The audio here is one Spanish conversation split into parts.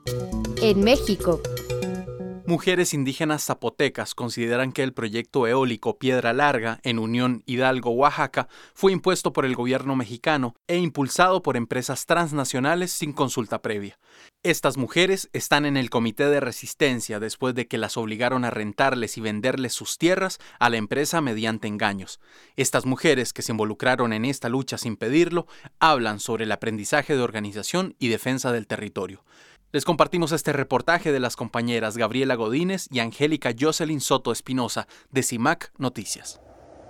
En México, mujeres indígenas zapotecas consideran que el proyecto eólico Piedra Larga en Unión Hidalgo, Oaxaca, fue impuesto por el gobierno mexicano e impulsado por empresas transnacionales sin consulta previa. Estas mujeres están en el comité de resistencia después de que las obligaron a rentarles y venderles sus tierras a la empresa mediante engaños. Estas mujeres, que se involucraron en esta lucha sin pedirlo, hablan sobre el aprendizaje de organización y defensa del territorio. Les compartimos este reportaje de las compañeras Gabriela Godínez y Angélica Jocelyn Soto Espinosa de CIMAC Noticias.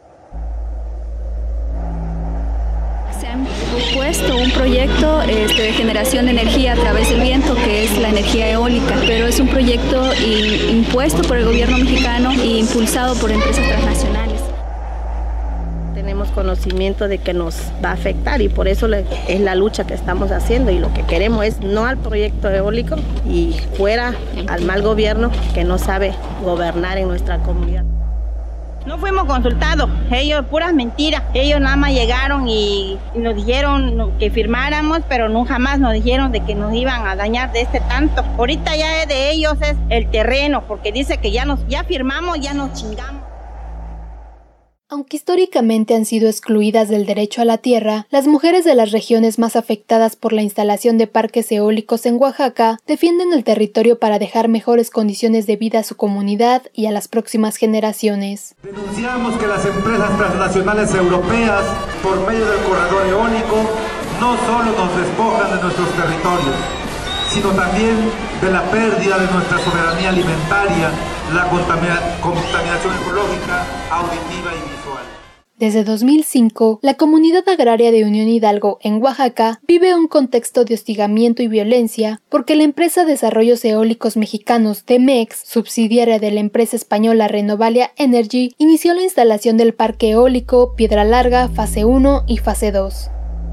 Se ha puesto un proyecto de generación de energía a través del viento, que es la energía eólica, pero es un proyecto impuesto por el gobierno mexicano e impulsado por empresas transnacionales. Tenemos conocimiento de que nos va a afectar y por eso es la lucha que estamos haciendo, y lo que queremos es no al proyecto eólico y fuera al mal gobierno que no sabe gobernar en nuestra comunidad. No fuimos consultados, ellos puras mentiras, ellos nada más llegaron y nos dijeron que firmáramos, pero no jamás nos dijeron de que nos iban a dañar de este tanto. Ahorita ya de ellos es el terreno, porque dice que ya firmamos, ya nos chingamos. Aunque históricamente han sido excluidas del derecho a la tierra, las mujeres de las regiones más afectadas por la instalación de parques eólicos en Oaxaca defienden el territorio para dejar mejores condiciones de vida a su comunidad y a las próximas generaciones. Denunciamos que las empresas transnacionales europeas, por medio del corredor eólico, no solo nos despojan de nuestros territorios, sino también de la pérdida de nuestra soberanía alimentaria, la contaminación ecológica, auditiva y visual. Desde 2005, la comunidad agraria de Unión Hidalgo, en Oaxaca, vive un contexto de hostigamiento y violencia porque la empresa Desarrollos Eólicos Mexicanos DEMEX, subsidiaria de la empresa española Renovalia Energy, inició la instalación del parque eólico Piedra Larga fase 1 y fase 2.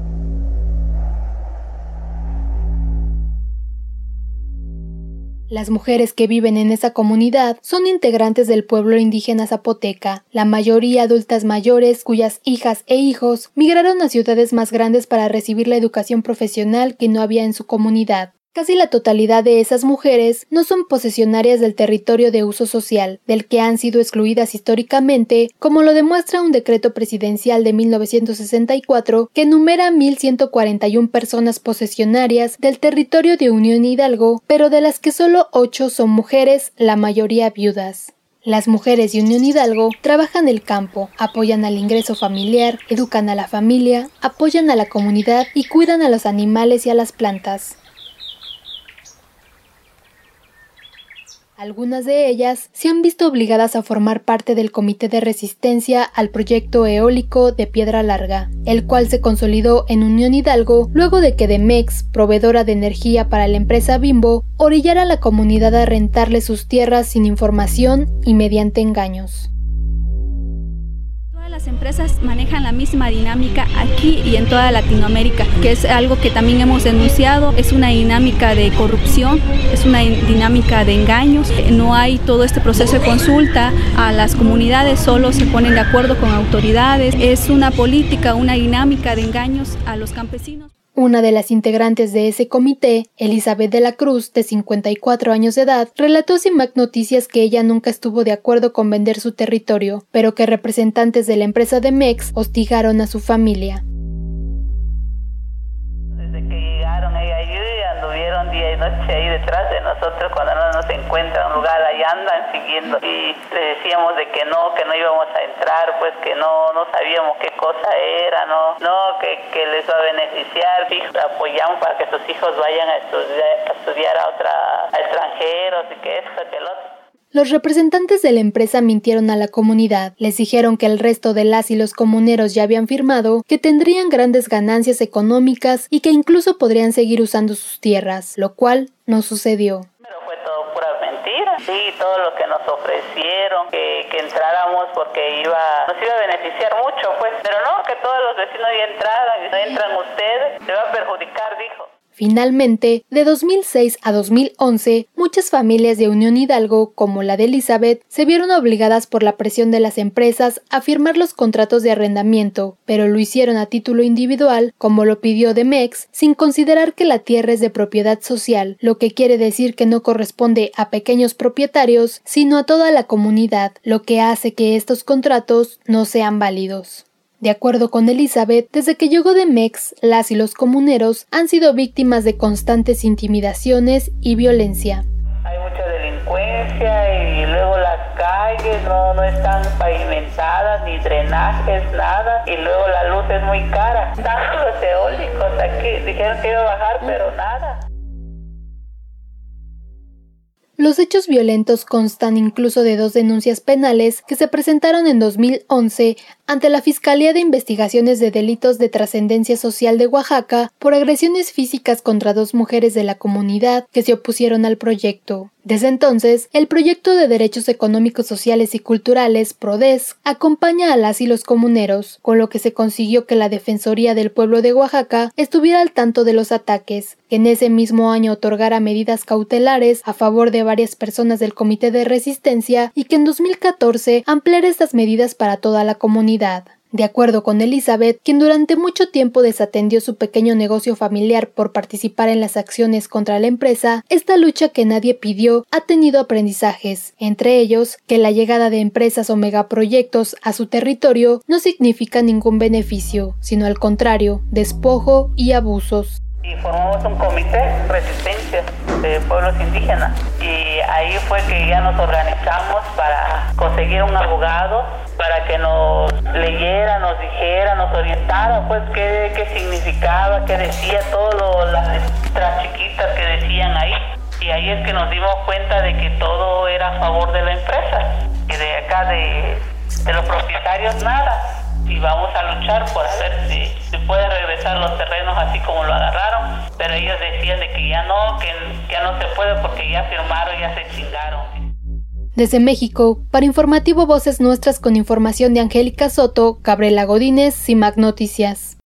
Las mujeres que viven en esa comunidad son integrantes del pueblo indígena zapoteca, la mayoría adultas mayores cuyas hijas e hijos migraron a ciudades más grandes para recibir la educación profesional que no había en su comunidad. Casi la totalidad de esas mujeres no son posesionarias del territorio de uso social, del que han sido excluidas históricamente, como lo demuestra un decreto presidencial de 1964 que enumera 1,141 personas posesionarias del territorio de Unión Hidalgo, pero de las que solo 8 son mujeres, la mayoría viudas. Las mujeres de Unión Hidalgo trabajan el campo, apoyan al ingreso familiar, educan a la familia, apoyan a la comunidad y cuidan a los animales y a las plantas. Algunas de ellas se han visto obligadas a formar parte del comité de resistencia al proyecto eólico de Piedra Larga, el cual se consolidó en Unión Hidalgo luego de que DEMEX, proveedora de energía para la empresa Bimbo, orillara a la comunidad a rentarle sus tierras sin información y mediante engaños. Las empresas manejan la misma dinámica aquí y en toda Latinoamérica, que es algo que también hemos denunciado. Es una dinámica de corrupción, es una dinámica de engaños. No hay todo este proceso de consulta a las comunidades, solo se ponen de acuerdo con autoridades. Es una política, una dinámica de engaños a los campesinos. Una de las integrantes de ese comité, Elizabeth de la Cruz, de 54 años de edad, relató a CIMAC Noticias que ella nunca estuvo de acuerdo con vender su territorio, pero que representantes de la empresa DEMEX hostigaron a su familia. Desde que llegaron ella y anduvieron día y noche ahí detrás de nosotros, cuando no nos encuentran un lugar, ahí andan siguiendo, y le decíamos de que no íbamos a entrar, pues que no sabíamos qué cosa era, que les va a beneficiar, y apoyamos para que sus hijos vayan a estudiar a extranjeros y que esto, que el otro. Los representantes de la empresa mintieron a la comunidad, les dijeron que el resto de las y los comuneros ya habían firmado, que tendrían grandes ganancias económicas y que incluso podrían seguir usando sus tierras, lo cual no sucedió. Pero fue todo pura mentira, sí, todo lo que nos ofrecieron, que entráramos porque nos iba a beneficiar mucho, pues, pero no, que todos los vecinos ya entraran, y no entran ustedes, se va a perjudicar, dijo. Finalmente, de 2006 a 2011, muchas familias de Unión Hidalgo, como la de Elizabeth, se vieron obligadas por la presión de las empresas a firmar los contratos de arrendamiento, pero lo hicieron a título individual, como lo pidió Demex, sin considerar que la tierra es de propiedad social, lo que quiere decir que no corresponde a pequeños propietarios, sino a toda la comunidad, lo que hace que estos contratos no sean válidos. De acuerdo con Elizabeth, desde que llegó Demex, las y los comuneros han sido víctimas de constantes intimidaciones y violencia. Hay mucha delincuencia y luego las calles no están pavimentadas, ni drenajes, nada, y luego la luz es muy cara. Están los eólicos aquí, dijeron que iba a bajar, pero nada. Los hechos violentos constan incluso de 2 denuncias penales que se presentaron en 2011 ante la Fiscalía de Investigaciones de Delitos de Trascendencia Social de Oaxaca por agresiones físicas contra 2 mujeres de la comunidad que se opusieron al proyecto. Desde entonces, el Proyecto de Derechos Económicos, Sociales y Culturales, PRODES, acompaña a las y los comuneros, con lo que se consiguió que la Defensoría del Pueblo de Oaxaca estuviera al tanto de los ataques, que en ese mismo año otorgara medidas cautelares a favor de varias personas del Comité de Resistencia y que en 2014 ampliara estas medidas para toda la comunidad. De acuerdo con Elizabeth, quien durante mucho tiempo desatendió su pequeño negocio familiar por participar en las acciones contra la empresa, esta lucha que nadie pidió ha tenido aprendizajes, entre ellos que la llegada de empresas o megaproyectos a su territorio no significa ningún beneficio, sino al contrario, despojo y abusos. Y formamos un comité de resistencia de pueblos indígenas y ahí fue que ya nos organizamos para conseguir un abogado para que nos leyera, nos dijera, nos orientara pues qué significaba, qué decía, todas las letras chiquitas que decían ahí. Y ahí es que nos dimos cuenta de que todo era a favor de la empresa y de acá de los propietarios nada. Y vamos a luchar por ver si puede regresar los terrenos así como lo agarraron, pero ellos decían de que ya no se puede porque ya firmaron, ya se chingaron. Desde México, para Informativo Voces Nuestras con información de Angélica Soto, Gabriela Godínez, CIMAC Noticias.